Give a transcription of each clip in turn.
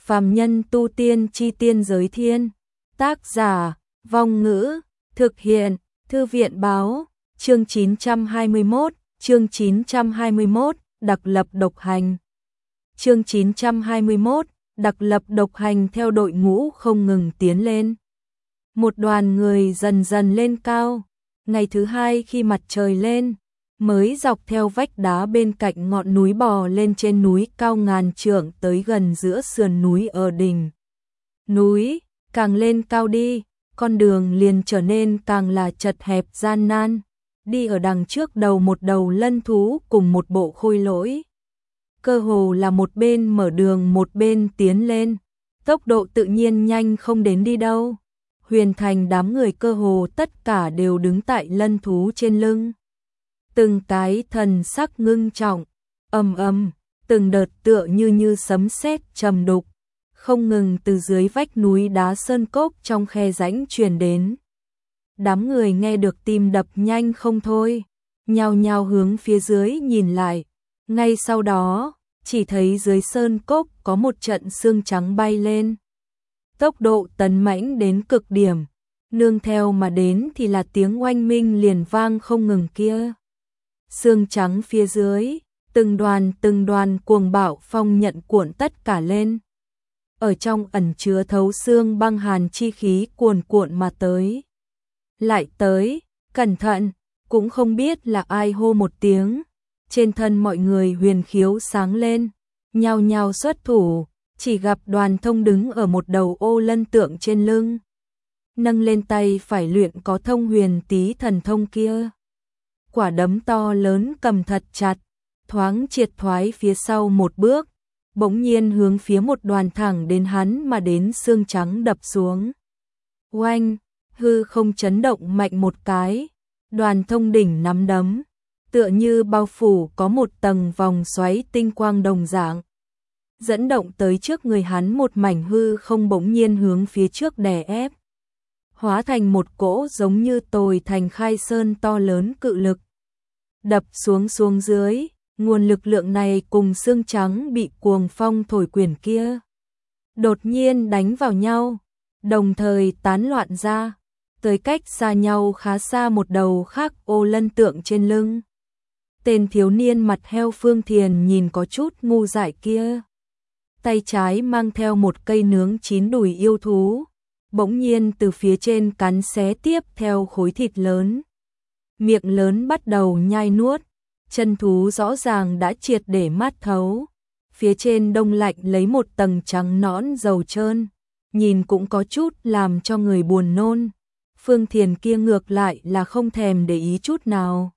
Phàm nhân tu tiên chi tiên giới thiên. Tác giả, Vong Ngữ, thực hiện, Thư viện báo, chương 921, đặc lập độc hành. Chương 921, đặc lập độc hành theo đội ngũ không ngừng tiến lên. Một đoàn người dần dần lên cao. Ngày thứ hai khi mặt trời lên, mới dọc theo vách đá bên cạnh ngọn núi bò lên trên núi cao ngàn trượng tới gần giữa sườn núi ở đỉnh. Núi, càng lên cao đi, con đường liền trở nên càng là chật hẹp gian nan. Đi ở đằng trước đầu một đầu lân thú cùng một bộ khôi lỗi. Cơ hồ là một bên mở đường một bên tiến lên. Tốc độ tự nhiên nhanh không đến đi đâu. Huyền Thành đám người cơ hồ tất cả đều đứng tại lân thú trên lưng. Từng cái thần sắc ngưng trọng, ầm ầm, từng đợt tựa như sấm sét trầm đục, không ngừng từ dưới vách núi đá sơn cốc trong khe rãnh truyền đến. Đám người nghe được tim đập nhanh không thôi, nhao nhao hướng phía dưới nhìn lại. Ngay sau đó, chỉ thấy dưới sơn cốc có một trận sương trắng bay lên. Tốc độ tấn mãnh đến cực điểm, nương theo mà đến thì là tiếng oanh minh liền vang không ngừng kia. Sương trắng phía dưới, từng đoàn cuồng bạo phong nhận cuộn tất cả lên. Ở trong ẩn chứa thấu xương băng hàn chi khí cuồn cuộn mà tới. Lại tới, cẩn thận, cũng không biết là ai hô một tiếng. Trên thân mọi người huyền khiếu sáng lên, nhao nhao xuất thủ, chỉ gặp Đoàn Thông đứng ở một đầu ô lân tượng trên lưng. Nâng lên tay phải luyện có thông huyền tí thần thông kia. Quả đấm to lớn cầm thật chặt, thoáng triệt thoái phía sau một bước, bỗng nhiên hướng phía một đoàn thẳng đến hắn mà đến xương trắng đập xuống. Oanh, hư không chấn động mạnh một cái, Đoàn Thông đỉnh nắm đấm, tựa như bao phủ có một tầng vòng xoáy tinh quang đồng dạng. Dẫn động tới trước người hắn một mảnh hư không bỗng nhiên hướng phía trước đè ép. Hóa thành một cỗ giống như tồi thành khai sơn to lớn cự lực. Đập xuống dưới, nguồn lực lượng này cùng xương trắng bị cuồng phong thổi quyển kia. Đột nhiên đánh vào nhau, đồng thời tán loạn ra, tới cách xa nhau khá xa một đầu khác ô lân tượng trên lưng. Tên thiếu niên mặt heo Phương Thiền nhìn có chút ngu dại kia. Tay trái mang theo một cây nướng chín đùi yêu thú, bỗng nhiên từ phía trên cắn xé tiếp theo khối thịt lớn. Miệng lớn bắt đầu nhai nuốt, chân thú rõ ràng đã triệt để mát thấu. Phía trên đông lạnh lấy một tầng trắng nõn dầu trơn, nhìn cũng có chút làm cho người buồn nôn. Phương Thiền kia ngược lại là không thèm để ý chút nào.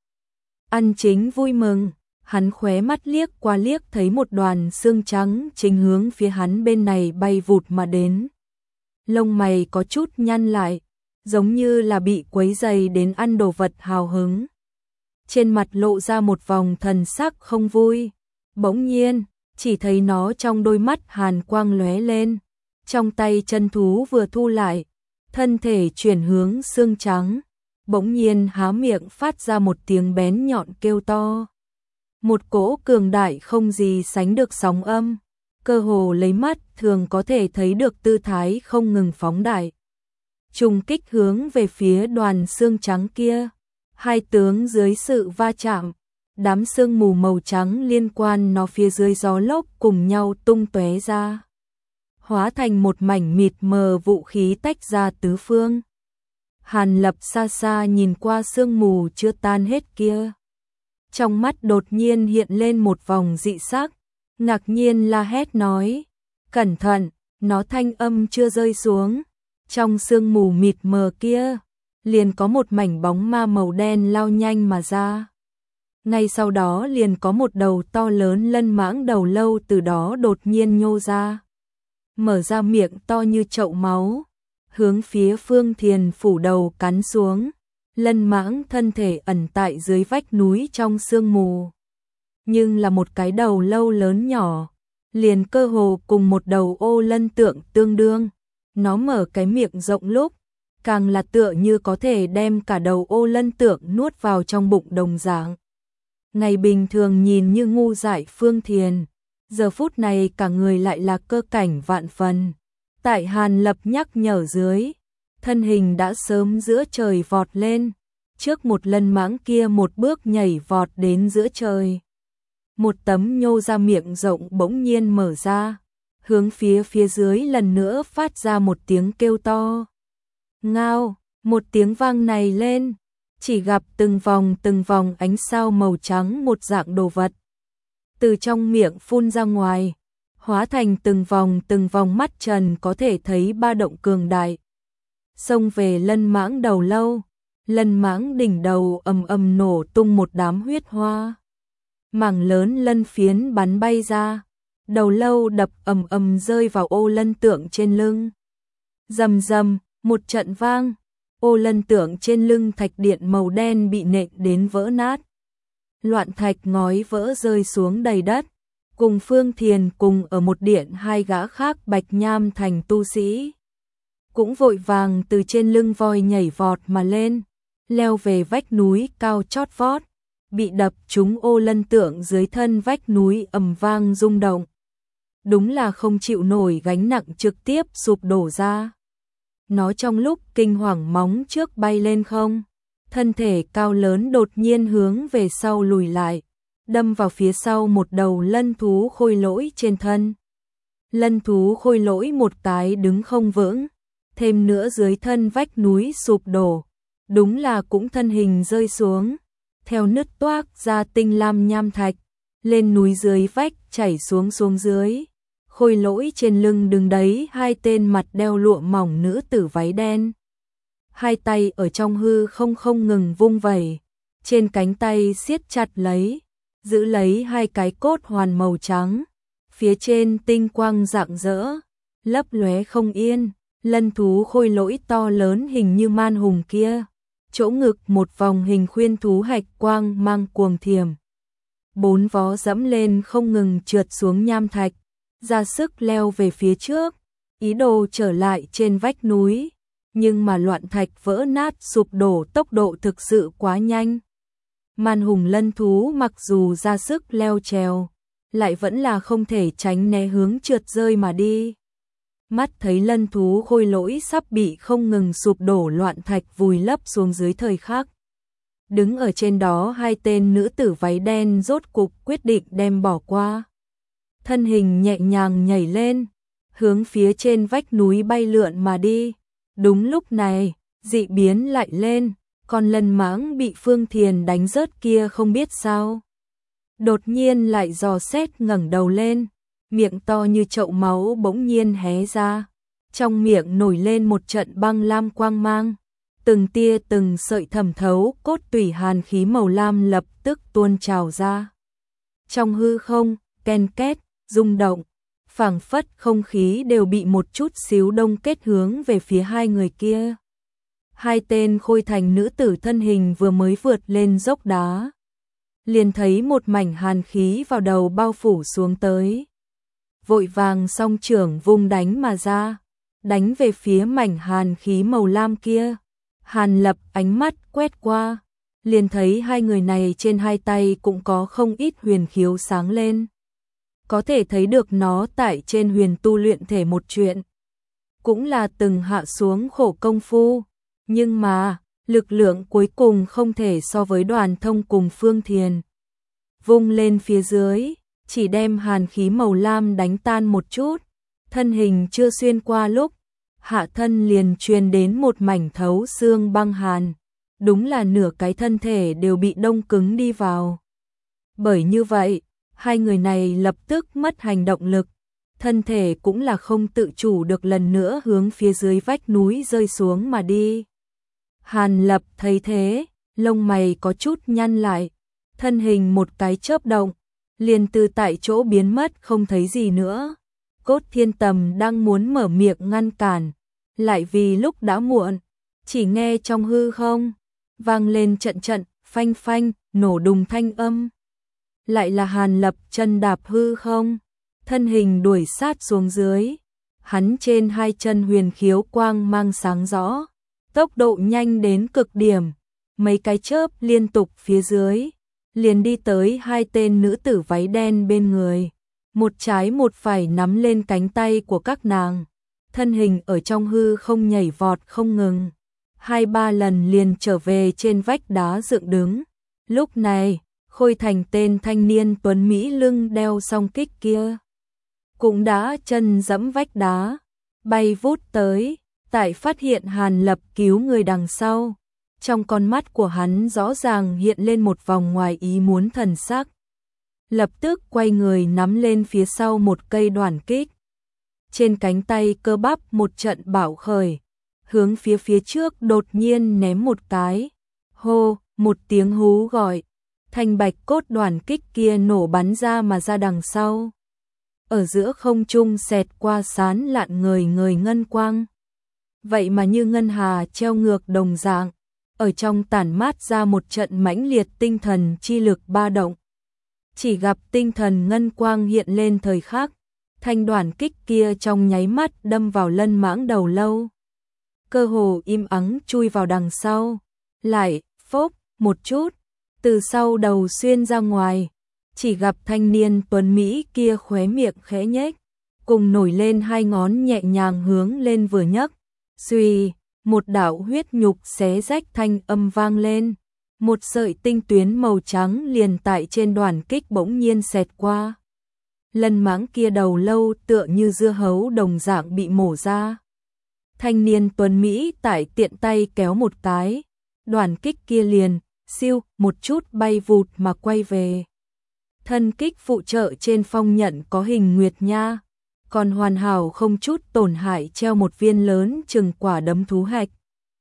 Ăn chính vui mừng, hắn khóe mắt liếc qua liếc thấy một đoàn xương trắng chính hướng phía hắn bên này bay vụt mà đến. Lông mày có chút nhăn lại, giống như là bị quấy dày đến ăn đồ vật hào hứng. Trên mặt lộ ra một vòng thần sắc không vui, bỗng nhiên, chỉ thấy nó trong đôi mắt hàn quang lóe lên, trong tay chân thú vừa thu lại, thân thể chuyển hướng xương trắng, bỗng nhiên há miệng phát ra một tiếng bén nhọn kêu to. Một cỗ cường đại không gì sánh được sóng âm, cơ hồ lấy mắt thường có thể thấy được tư thái không ngừng phóng đại. Trùng kích hướng về phía đoàn xương trắng kia, hai tướng dưới sự va chạm, đám sương mù màu trắng liên quan nó phía dưới gió lốc cùng nhau tung tóe ra. Hóa thành một mảnh mịt mờ vũ khí tách ra tứ phương. Hàn Lập xa xa nhìn qua sương mù chưa tan hết kia. Trong mắt đột nhiên hiện lên một vòng dị sắc, ngạc nhiên la hét nói, cẩn thận, nó thanh âm chưa rơi xuống. Trong sương mù mịt mờ kia, liền có một mảnh bóng ma màu đen lao nhanh mà ra. Ngay sau đó liền có một đầu to lớn lân mãng đầu lâu từ đó đột nhiên nhô ra. Mở ra miệng to như chậu máu, hướng phía Phương Thiền phủ đầu cắn xuống. Lân mãng thân thể ẩn tại dưới vách núi trong sương mù. Nhưng là một cái đầu lâu lớn nhỏ, liền cơ hồ cùng một đầu ô lân tượng tương đương. Nó mở cái miệng rộng lúc, càng là tựa như có thể đem cả đầu ô lân tượng nuốt vào trong bụng đồng dạng. Ngày bình thường nhìn như ngu dại Phương Thiền, Giờ phút này cả người lại là cơ cảnh vạn phần. Tại Hàn Lập nhắc nhở dưới, thân hình đã sớm giữa trời vọt lên, trước một lân mãng kia một bước nhảy vọt đến giữa trời. Một tấm nhô ra miệng rộng bỗng nhiên mở ra, hướng phía dưới lần nữa phát ra một tiếng kêu to. Ngao, một tiếng vang này lên, chỉ gặp từng vòng ánh sao màu trắng một dạng đồ vật. Từ trong miệng phun ra ngoài, hóa thành từng vòng mắt trần có thể thấy ba động cường đại. Xông về lân mãng đầu lâu, lân mãng đỉnh đầu ầm nổ tung một đám huyết hoa. Mảng lớn lân phiến bắn bay ra, đầu lâu đập ầm rơi vào ô lân tượng trên lưng. Rầm rầm, một trận vang, ô lân tượng trên lưng thạch điện màu đen bị nện đến vỡ nát. Loạn thạch ngói vỡ rơi xuống đầy đất, cùng Phương Thiền cùng ở một điện hai gã khác bạch nham thành tu sĩ. Cũng vội vàng từ trên lưng voi nhảy vọt mà lên, leo về vách núi cao chót vót, bị đập trúng ô lân tượng dưới thân vách núi ầm vang rung động. Đúng là không chịu nổi gánh nặng trực tiếp sụp đổ ra. Nó trong lúc kinh hoàng móng trước bay lên không, thân thể cao lớn đột nhiên hướng về sau lùi lại, đâm vào phía sau một đầu lân thú khôi lỗi trên thân. Lân thú khôi lỗi một cái đứng không vững, thêm nữa dưới thân vách núi sụp đổ, đúng là cũng thân hình rơi xuống, theo nứt toác ra tinh lam nham thạch, lên núi dưới vách chảy xuống dưới. Khôi lỗi trên lưng đứng đấy hai tên mặt đeo lụa mỏng nữ tử váy đen. Hai tay ở trong hư không ngừng vung vẩy, trên cánh tay siết chặt lấy, giữ lấy hai cái cốt hoàn màu trắng, phía trên tinh quang rạng rỡ, lấp lóe không yên. Lân thú khôi lỗi to lớn hình như man hùng kia, chỗ ngực một vòng hình khuyên thú hạch quang mang cuồng thiểm. Bốn vó dẫm lên không ngừng trượt xuống nham thạch, ra sức leo về phía trước, ý đồ trở lại trên vách núi, nhưng mà loạn thạch vỡ nát sụp đổ tốc độ thực sự quá nhanh. Man hùng lân thú mặc dù ra sức leo trèo, lại vẫn là không thể tránh né hướng trượt rơi mà đi. Mắt thấy lân thú khôi lỗi sắp bị không ngừng sụp đổ loạn thạch vùi lấp xuống dưới thời khắc. Đứng ở trên đó hai tên nữ tử váy đen rốt cục quyết định đem bỏ qua. Thân hình nhẹ nhàng nhảy lên, hướng phía trên vách núi bay lượn mà đi. Đúng lúc này, dị biến lại lên, con lân mãng bị Phương Thiền đánh rớt kia không biết sao. Đột nhiên lại dò xét ngẩng đầu lên, miệng to như chậu máu bỗng nhiên hé ra, trong miệng nổi lên một trận băng lam quang mang, từng tia từng sợi thẩm thấu cốt tủy hàn khí màu lam lập tức tuôn trào ra. Trong hư không, ken két, rung động, phảng phất không khí đều bị một chút xíu đông kết hướng về phía hai người kia. Hai tên khôi thành nữ tử thân hình vừa mới vượt lên dốc đá, liền thấy một mảnh hàn khí vào đầu bao phủ xuống tới. Vội vàng song trưởng vung đánh mà ra, đánh về phía mảnh hàn khí màu lam kia. Hàn Lập ánh mắt quét qua, liền thấy hai người này trên hai tay cũng có không ít huyền khiếu sáng lên. Có thể thấy được nó tại trên huyền tu luyện thể một chuyện, cũng là từng hạ xuống khổ công phu, nhưng mà lực lượng cuối cùng không thể so với Đoàn Thông cùng Phương Thiền. Vung lên phía dưới, chỉ đem hàn khí màu lam đánh tan một chút, thân hình chưa xuyên qua lúc, hạ thân liền truyền đến một mảnh thấu xương băng hàn, đúng là nửa cái thân thể đều bị đông cứng đi vào. Bởi như vậy, hai người này lập tức mất hành động lực, thân thể cũng là không tự chủ được lần nữa hướng phía dưới vách núi rơi xuống mà đi. Hàn Lập thấy thế, lông mày có chút nhăn lại, thân hình một cái chớp động, liền từ tại chỗ biến mất không thấy gì nữa. Cốt Thiên Tầm đang muốn mở miệng ngăn cản, lại vì lúc đã muộn, chỉ nghe trong hư không vang lên trận phanh phanh, nổ đùng thanh âm. Lại là Hàn Lập chân đạp hư không, thân hình đuổi sát xuống dưới. Hắn trên hai chân huyền khiếu quang mang sáng rõ, tốc độ nhanh đến cực điểm, mấy cái chớp liên tục phía dưới, liền đi tới hai tên nữ tử váy đen bên người. một trái một phải nắm lên cánh tay của các nàng, thân hình ở trong hư không nhảy vọt không ngừng, 2-3 lần liền trở về trên vách đá dựng đứng. Lúc này, Khôi Thành tên thanh niên tuấn Mỹ lưng đeo song kích kia cũng đã chân dẫm vách đá, bay vút tới, tại phát hiện Hàn Lập cứu người đằng sau. Trong con mắt của hắn rõ ràng hiện lên một vòng ngoài ý muốn thần sắc. Lập tức quay người nắm lên phía sau một cây đoản kích. Trên cánh tay cơ bắp một trận bạo khởi, hướng phía trước đột nhiên ném một cái. Hô, một tiếng hú gọi, thanh bạch cốt đoản kích kia nổ bắn ra mà ra đằng sau. Ở giữa không trung xẹt qua sán lạn người ngân quang. Vậy mà như ngân hà treo ngược đồng dạng, ở trong tản mát ra một trận mãnh liệt tinh thần chi lực ba động. Chỉ gặp tinh thần ngân quang hiện lên thời khắc, thanh đoản kích kia trong nháy mắt đâm vào Lân Mãng đầu lâu. Cơ hồ im ắng chui vào đằng sau, lại, phốc, một chút, từ sau đầu xuyên ra ngoài. Chỉ gặp thanh niên tuấn Mỹ kia khóe miệng khẽ nhếch, cùng nổi lên hai ngón nhẹ nhàng hướng lên vừa nhấc. Xuy, một đạo huyết nhục xé rách thanh âm vang lên. Một sợi tinh tuyến màu trắng liền tại trên đoản kích bỗng nhiên xẹt qua. Lân Mãng kia đầu lâu tựa như dưa hấu đồng dạng bị mổ ra. Thanh niên tuấn Mỹ tại tiện tay kéo một cái, đoản kích kia liền, siêu, một chút bay vụt mà quay về. Thân kích phụ trợ trên phong nhận có hình nguyệt nha, còn hoàn hảo không chút tổn hại treo một viên lớn chừng quả đấm thú hạch.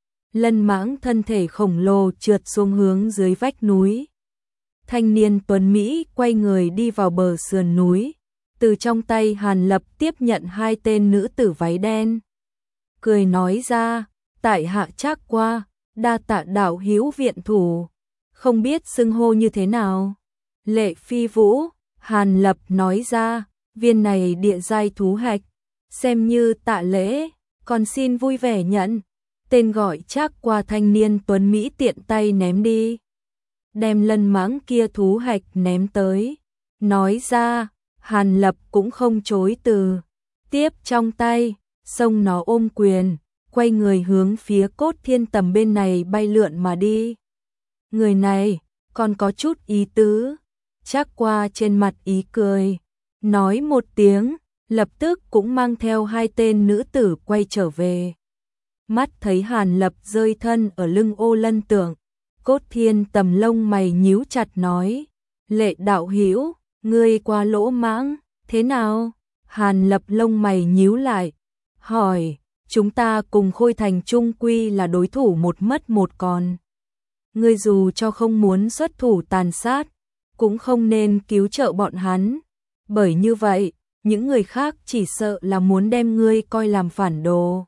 Lân Mãng thân thể khổng lồ trượt xuống hướng dưới vách núi. Thanh niên tuấn Mỹ quay người đi vào bờ sườn núi, từ trong tay Hàn Lập tiếp nhận hai tên nữ tử váy đen. Cười nói ra, tại hạ trác qua, đa tạ đạo hữu viện thủ, không biết xưng hô như thế nào. Lệ Phi Vũ, Hàn Lập nói ra, viên này địa giai thú hạch, xem như tạ lễ, còn xin vui vẻ nhận. Tên gọi trác qua thanh niên tuấn Mỹ tiện tay ném đi. Đem Lân Mãng kia thú hạch ném tới. Nói ra, Hàn Lập cũng không chối từ. Tiếp trong tay, xông nó ôm quyền, quay người hướng phía Cốt Thiên Tầm bên này bay lượn mà đi. Người này, còn có chút ý tứ. Trác qua trên mặt ý cười, nói một tiếng, lập tức cũng mang theo hai tên nữ tử quay trở về. Mắt thấy Hàn Lập rơi thân ở lưng Ô Lân Tưởng, Cốt Thiên Tầm lông mày nhíu chặt nói, Lệ đạo hữu, ngươi quá lỗ mãng, thế nào? Hàn Lập lông mày nhíu lại, hỏi, chúng ta cùng Khôi Thành chung quy là đối thủ một mất một còn. Ngươi dù cho không muốn xuất thủ tàn sát, cũng không nên cứu trợ bọn hắn, bởi như vậy, những người khác chỉ sợ là muốn đem ngươi coi làm phản đồ.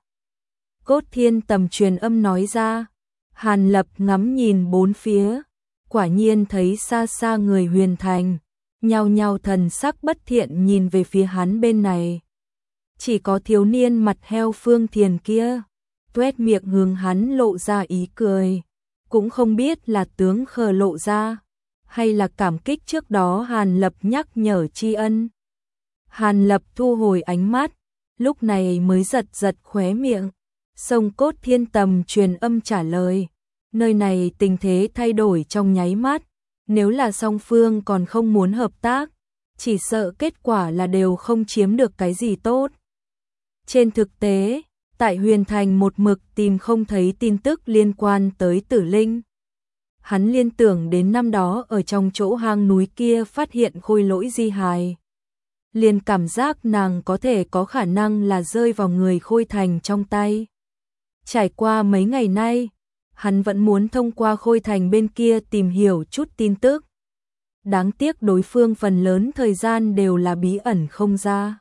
Cốt Thiên Tầm truyền âm nói ra. Hàn Lập ngắm nhìn bốn phía, quả nhiên thấy xa xa người Huyền Thành, nhao nhao thần sắc bất thiện nhìn về phía hắn bên này. Chỉ có thiếu niên mặt heo Phương Thiền kia, tuét miệng hướng hắn lộ ra ý cười, cũng không biết là tướng khờ lộ ra, hay là cảm kích trước đó Hàn Lập nhắc nhở tri ân. Hàn Lập thu hồi ánh mắt, lúc này mới giật giật khóe miệng. Sông Cốt Thiên Tầm truyền âm trả lời, nơi này tình thế thay đổi trong nháy mắt, nếu là song phương còn không muốn hợp tác, chỉ sợ kết quả là đều không chiếm được cái gì tốt. Trên thực tế, tại Huyền Thành một mực tìm không thấy tin tức liên quan tới Tử Linh. Hắn liên tưởng đến năm đó ở trong chỗ hang núi kia phát hiện khôi lỗi di hài. Liền cảm giác nàng có thể có khả năng là rơi vào người Khôi Thành trong tay. Trải qua mấy ngày nay, hắn vẫn muốn thông qua Khôi Thành bên kia tìm hiểu chút tin tức. Đáng tiếc đối phương phần lớn thời gian đều là bí ẩn không ra.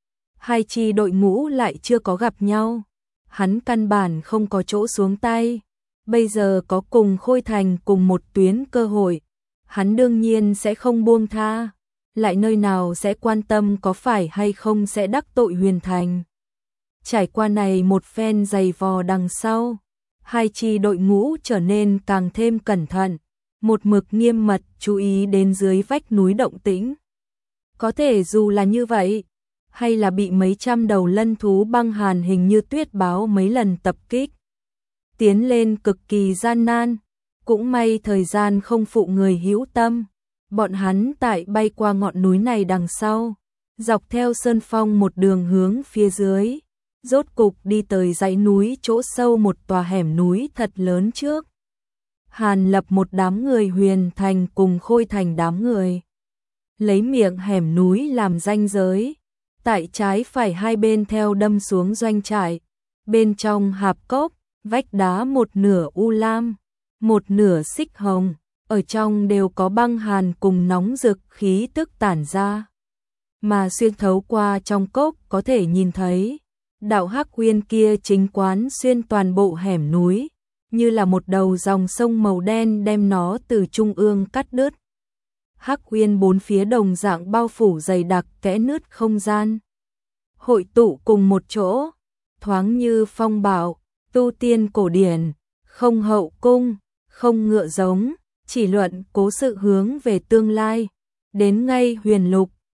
Hai chi đội ngũ lại chưa có gặp nhau. Hắn căn bản không có chỗ xuống tay. Bây giờ có cùng Khôi Thành cùng một tuyến cơ hội. Hắn đương nhiên sẽ không buông tha. Lại nơi nào sẽ quan tâm có phải hay không sẽ đắc tội Huyền Thành. Trải qua này một phen dày vò đằng sau, hai chi đội ngũ trở nên càng thêm cẩn thận, một mực nghiêm mật chú ý đến dưới vách núi động tĩnh. Có thể dù là như vậy, hay là bị mấy trăm đầu lân thú băng hàn hình như tuyết báo mấy lần tập kích. Tiến lên cực kỳ gian nan, cũng may thời gian không phụ người hữu tâm. Bọn hắn tại bay qua ngọn núi này đằng sau, dọc theo sơn phong một đường hướng phía dưới, rốt cục đi tới dãy núi chỗ sâu một tòa hẻm núi thật lớn trước. Hàn Lập một đám người Huyền Thành cùng Khôi Thành đám người, lấy miệng hẻm núi làm ranh giới, tại trái phải hai bên theo đâm xuống doanh trại, bên trong hạp cốc, vách đá một nửa u lam, một nửa xích hồng, ở trong đều có băng hàn cùng nóng rực khí tức tản ra. Mà xuyên thấu qua trong cốc có thể nhìn thấy, đạo Hắc Uyên kia chính quán xuyên toàn bộ hẻm núi, như là một đầu dòng sông màu đen đem nó từ trung ương cắt đứt. Hắc Uyên bốn phía đồng dạng bao phủ dày đặc kẽ nứt không gian, hội tụ cùng một chỗ, thoáng như phong bạo, tu tiên cổ điển, không hậu cung, không ngựa giống, chỉ luận cố sự hướng về tương lai, đến ngay huyền lục,